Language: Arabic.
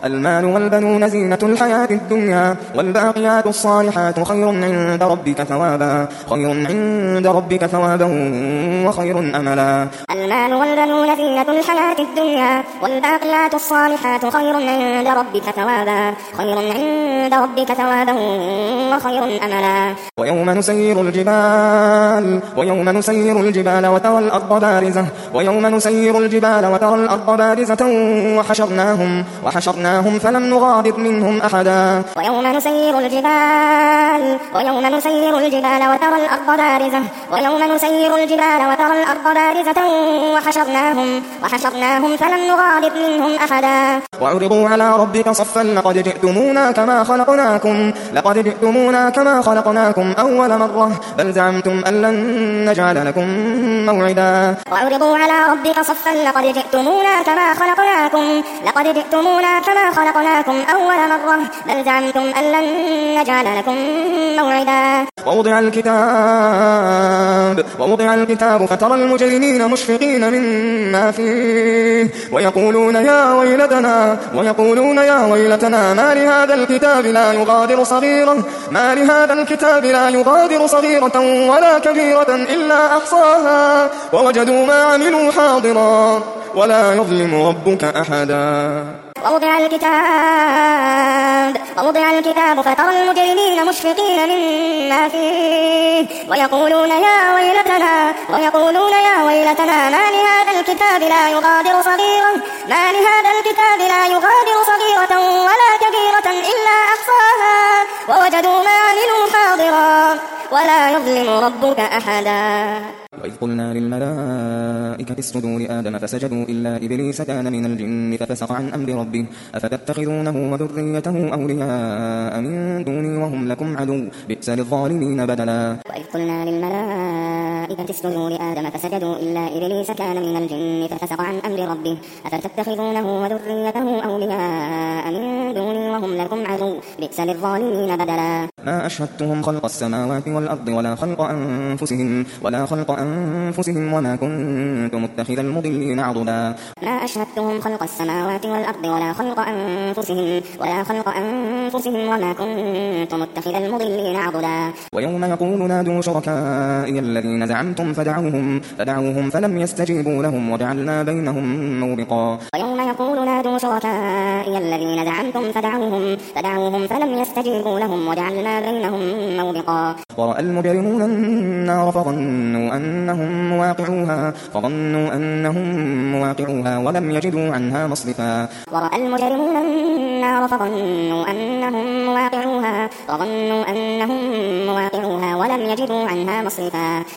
المال والبنون زينة الحياة الدنيا والباقيات الصالحات خير عند ربك ثوابا وخير أملا. المال والبنون زينة الحياة الدنيا والباقيات الصالحات خير عند ربك ثوابا وخير أملا. ويوم نسير الجبال وترى الأرض بارزة وحشرناهم فلم نغادر منهم أحدا. ويوم نسير الجبال وترى الأرض بارزة وحشرناهم فلم نغادر منهم أحدا. وعرضوا على ربك صفا لقد جئتمونا كما خلقناكم أول مرة بل زعمتم أن لن نجعل لكم موعدا. وعرضوا على ربك صفا لقد جئتمونا كما خلقناكم أول مرة بل زعمتم أن لن نجعل لكم موعدا. ووضع الكتاب فترى المجرمين مشفقين مما فيه ويقولون يا ويلتنا ما لهذا الكتاب لا يغادر صغيرة ولا كبيرة إلا أحصاها ووجدوا ما عملوا حاضرا ولا يظلم ربك أحدا. ووضع الكتاب فترى المجرمين مشفقين مما فيه ويقولون يا ويلتنا ما لهذا الكتاب لا يغادر صغيرة ولا كبيرة إلا أحصاها ووجدوا ما عملوا حاضرا ولا يظلم ربك أحدا. وإذ قلنا للملائكة اسجدوا لآدم فسجدوا إلا إبليس كان من الجن ففسق عن أمر ربه أفتتخذونه وذريته أولياء من دوني وهم لكم عدو بئس للظالمين بدلا. وإذ قلنا للملائكة اسجدوا لآدم فسجدوا إلا إبليس كان من الجن ففسق عن أمر ربه أفتتخذونه وذريته أولياء من دوني وهم لكم عدو بئس للظالمين بدلا. ما أشهدتهم خلق السماوات والأرض ولا خلق أنفسهم وما كنت متخذ المضلين عضدا. ما أشهدتهم خلق السماوات والأرض ولا خلق أنفسهم وما كنت متخذ المضلين عضدا. ويوم يقول نادوا شركائي الذين زعمتم فدعوهم فلم يستجيبوا لهم وجعلنا بينهم موبقا. ويوم يقول نادوا شركائي الذين زعمتم فدعوهم فلم يستجيبوا لهم وجعلنا بينهم موبقا. ورأى المجرمون النار فظنوا أنهم مواقعوها ولم يجدوا عنها مصرفا. ورأى المجرمون النار فظنوا أنهم مواقعوها ولم يجدوا عنها مصرفا.